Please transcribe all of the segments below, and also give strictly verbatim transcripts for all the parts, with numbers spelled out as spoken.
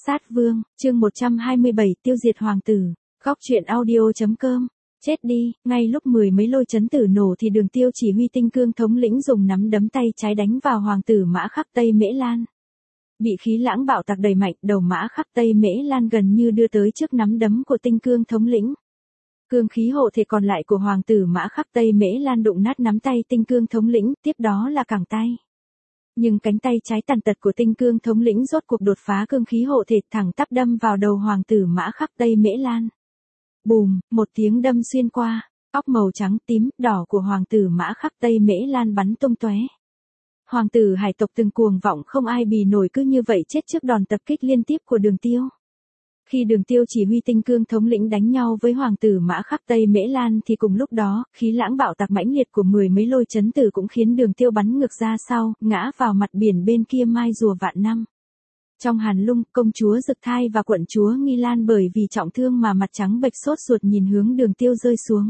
Sát Vương, chương một trăm hai mươi bảy, tiêu diệt hoàng tử. Góc truyện audio.com. Chết đi, ngay lúc mười mấy lôi chấn tử nổ thì Đường Tiêu chỉ huy tinh cương thống lĩnh dùng nắm đấm tay trái đánh vào hoàng tử Mã Khắc Tây Mễ Lan. Bị khí lãng bạo tạc đầy mạnh, đầu Mã Khắc Tây Mễ Lan gần như đưa tới trước nắm đấm của tinh cương thống lĩnh. Cương khí hộ thể còn lại của hoàng tử Mã Khắc Tây Mễ Lan đụng nát nắm tay tinh cương thống lĩnh, tiếp đó là cẳng tay. Nhưng cánh tay trái tàn tật của tinh cương thống lĩnh rốt cuộc đột phá cương khí hộ thể, thẳng tắp đâm vào đầu hoàng tử Mã Khắc Tây Mễ Lan. Bùm, một tiếng đâm xuyên qua, óc màu trắng, tím, đỏ của hoàng tử Mã Khắc Tây Mễ Lan bắn tung tóe. Hoàng tử hải tộc từng cuồng vọng không ai bì nổi cứ như vậy chết trước đòn tập kích liên tiếp của Đường Tiêu. Khi Đường Tiêu chỉ huy tinh cương thống lĩnh đánh nhau với hoàng tử Mã Khắc Tây Mễ Lan thì cùng lúc đó, khí lãng bạo tạc mãnh liệt của mười mấy lôi chấn tử cũng khiến Đường Tiêu bắn ngược ra sau, ngã vào mặt biển bên kia mai rùa vạn năm. Trong Hàn Lung, công chúa Dực Thai và quận chúa Nghi Lan bởi vì trọng thương mà mặt trắng bệch sốt ruột nhìn hướng Đường Tiêu rơi xuống.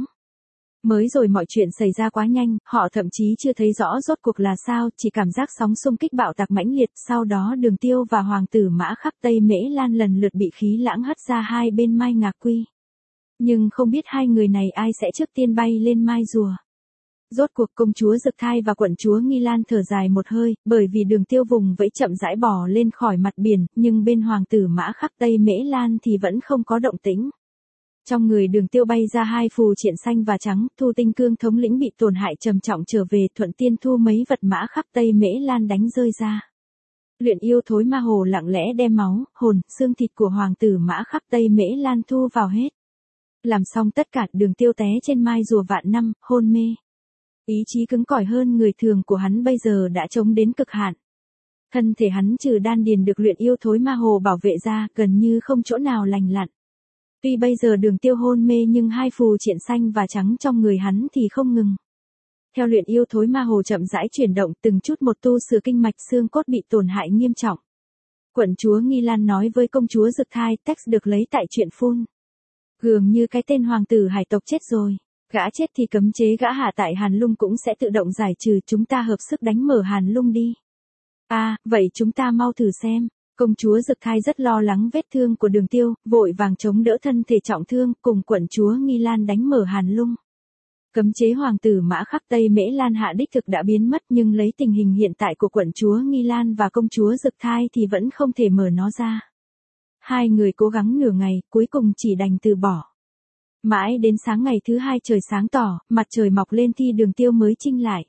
Mới rồi mọi chuyện xảy ra quá nhanh, họ thậm chí chưa thấy rõ rốt cuộc là sao, chỉ cảm giác sóng xung kích bạo tạc mãnh liệt, sau đó Đường Tiêu và hoàng tử Mã Khắc Tây Mễ Lan lần lượt bị khí lãng hất ra hai bên Mai Ngạc Quy. Nhưng không biết hai người này ai sẽ trước tiên bay lên Mai Rùa. Rốt cuộc công chúa Dực Thai và quận chúa Nghi Lan thở dài một hơi, bởi vì Đường Tiêu vùng vẫy chậm rãi bò lên khỏi mặt biển, nhưng bên hoàng tử Mã Khắc Tây Mễ Lan thì vẫn không có động tĩnh. Trong người Đường Tiêu bay ra hai phù triện xanh và trắng, Thu tinh cương thống lĩnh bị tổn hại trầm trọng trở về, thuận tiên thu mấy vật Mã Khắc Tây Mễ Lan đánh rơi ra. Luyện yêu thối ma hồ lặng lẽ đem máu, hồn, xương thịt của hoàng tử Mã Khắc Tây Mễ Lan thu vào hết. Làm xong tất cả, Đường Tiêu té trên mai rùa vạn năm, hôn mê. Ý chí cứng cỏi hơn người thường của hắn bây giờ đã chống đến cực hạn. Thân thể hắn trừ đan điền được luyện yêu thối ma hồ bảo vệ ra, gần như không chỗ nào lành lặn. Tuy bây giờ Đường Tiêu hôn mê nhưng hai phù triện xanh và trắng trong người hắn thì không ngừng. Theo luyện yêu thối ma hồ chậm rãi chuyển động, từng chút một tu sửa kinh mạch xương cốt bị tổn hại nghiêm trọng. Quận chúa Nghi Lan nói với công chúa Dực Thai, text được lấy tại truyện phun. Gường như cái tên hoàng tử hải tộc chết rồi. Gã chết thì cấm chế gã hạ tại Hàn Lung cũng sẽ tự động giải trừ, chúng ta hợp sức đánh mở Hàn Lung đi. À, vậy chúng ta mau thử xem. Công chúa Dực Thai rất lo lắng vết thương của Đường Tiêu, vội vàng chống đỡ thân thể trọng thương, cùng quận chúa Nghi Lan đánh mở Hàn Lung. Cấm chế hoàng tử Mã Khắc Tây Mễ Lan hạ đích thực đã biến mất, nhưng lấy tình hình hiện tại của quận chúa Nghi Lan và công chúa Dực Thai thì vẫn không thể mở nó ra. Hai người cố gắng nửa ngày, cuối cùng chỉ đành từ bỏ. Mãi đến sáng ngày thứ hai trời sáng tỏ, mặt trời mọc lên thì Đường Tiêu mới chinh lại.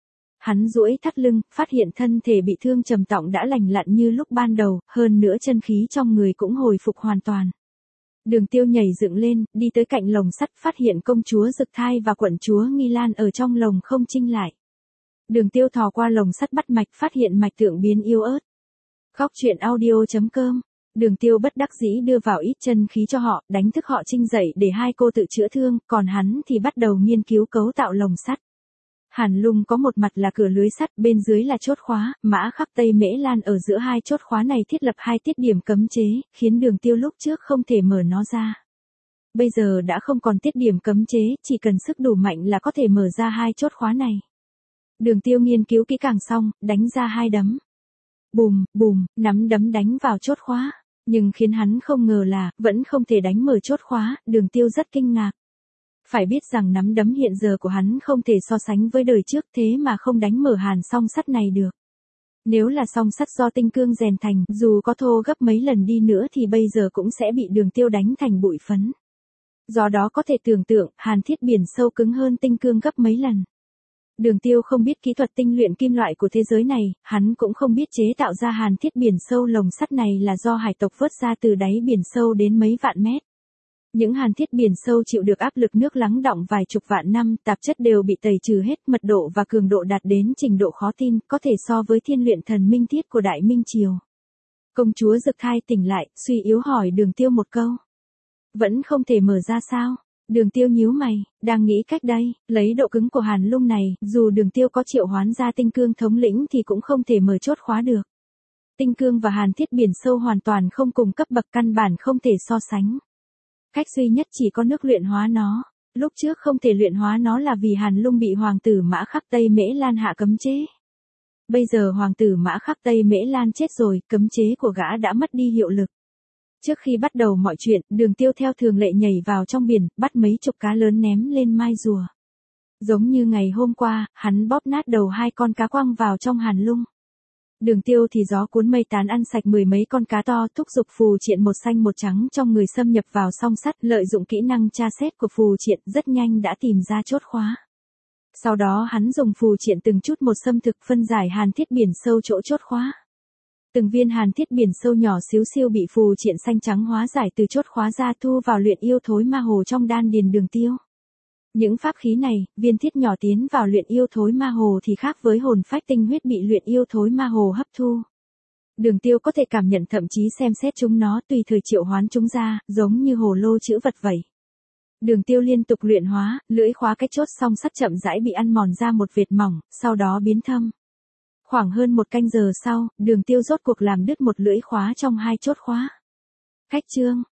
Hắn duỗi thắt lưng, phát hiện thân thể bị thương trầm trọng đã lành lặn như lúc ban đầu, hơn nữa chân khí trong người cũng hồi phục hoàn toàn. Đường Tiêu nhảy dựng lên, đi tới cạnh lồng sắt, phát hiện công chúa Dực Thai và quận chúa Nghi Lan ở trong lồng không chinh lại. Đường Tiêu thò qua lồng sắt bắt mạch, phát hiện mạch tượng biến yếu ớt. Góc truyện audio.com. Đường Tiêu bất đắc dĩ đưa vào ít chân khí cho họ, đánh thức họ chinh dậy để hai cô tự chữa thương, còn hắn thì bắt đầu nghiên cứu cấu tạo lồng sắt. Hàn Lung có một mặt là cửa lưới sắt, bên dưới là chốt khóa, Mã Khắc Tây Mễ Lan ở giữa hai chốt khóa này thiết lập hai tiết điểm cấm chế, khiến Đường Tiêu lúc trước không thể mở nó ra. Bây giờ đã không còn tiết điểm cấm chế, chỉ cần sức đủ mạnh là có thể mở ra hai chốt khóa này. Đường Tiêu nghiên cứu kỹ càng xong, đánh ra hai đấm. Bùm, bùm, nắm đấm đánh vào chốt khóa. Nhưng khiến hắn không ngờ là, vẫn không thể đánh mở chốt khóa, Đường Tiêu rất kinh ngạc. Phải biết rằng nắm đấm hiện giờ của hắn không thể so sánh với đời trước, thế mà không đánh mở hàn song sắt này được. Nếu là song sắt do tinh cương rèn thành, dù có thô gấp mấy lần đi nữa thì bây giờ cũng sẽ bị Đường Tiêu đánh thành bụi phấn. Do đó có thể tưởng tượng, hàn thiết biển sâu cứng hơn tinh cương gấp mấy lần. Đường Tiêu không biết kỹ thuật tinh luyện kim loại của thế giới này, hắn cũng không biết chế tạo ra hàn thiết biển sâu lồng sắt này là do hải tộc vớt ra từ đáy biển sâu đến mấy vạn mét. Những hàn thiết biển sâu chịu được áp lực nước lắng đọng vài chục vạn năm, tạp chất đều bị tẩy trừ hết, mật độ và cường độ đạt đến trình độ khó tin, có thể so với thiên luyện thần minh thiết của Đại Minh Triều. Công chúa Dực Thai tỉnh lại, suy yếu hỏi Đường Tiêu một câu. Vẫn không thể mở ra sao? Đường Tiêu nhíu mày, đang nghĩ cách đây, lấy độ cứng của Hàn Lung này, dù Đường Tiêu có triệu hoán ra tinh cương thống lĩnh thì cũng không thể mở chốt khóa được. Tinh cương và hàn thiết biển sâu hoàn toàn không cùng cấp bậc, căn bản không thể so sánh. Cách duy nhất chỉ có nước luyện hóa nó. Lúc trước không thể luyện hóa nó là vì Hàn Lung bị hoàng tử Mã Khắc Tây Mễ Lan hạ cấm chế. Bây giờ hoàng tử Mã Khắc Tây Mễ Lan chết rồi, cấm chế của gã đã mất đi hiệu lực. Trước khi bắt đầu mọi chuyện, Đường Tiêu theo thường lệ nhảy vào trong biển, bắt mấy chục cá lớn ném lên mai rùa. Giống như ngày hôm qua, hắn bóp nát đầu hai con cá quăng vào trong hàn lung. Đường Tiêu thì gió cuốn mây tán ăn sạch mười mấy con cá to, thúc giục phù triện một xanh một trắng trong người xâm nhập vào song sắt, lợi dụng kỹ năng tra xét của phù triện rất nhanh đã tìm ra chốt khóa. Sau đó hắn dùng phù triện từng chút một xâm thực phân giải hàn thiết biển sâu chỗ chốt khóa. Từng viên hàn thiết biển sâu nhỏ xíu xiu bị phù triện xanh trắng hóa giải từ chốt khóa ra thu vào luyện yêu thối ma hồ trong đan điền Đường Tiêu. Những pháp khí này, viên thiết nhỏ tiến vào luyện yêu thối ma hồ thì khác với hồn phách tinh huyết bị luyện yêu thối ma hồ hấp thu. Đường Tiêu có thể cảm nhận thậm chí xem xét chúng nó tùy thời triệu hoán chúng ra, giống như hồ lô chữ vật vậy. Đường Tiêu liên tục luyện hóa, lưỡi khóa cái chốt song sắt chậm rãi bị ăn mòn ra một vệt mỏng, sau đó biến thâm. Khoảng hơn một canh giờ sau, Đường Tiêu rốt cuộc làm đứt một lưỡi khóa trong hai chốt khóa. Khách chương,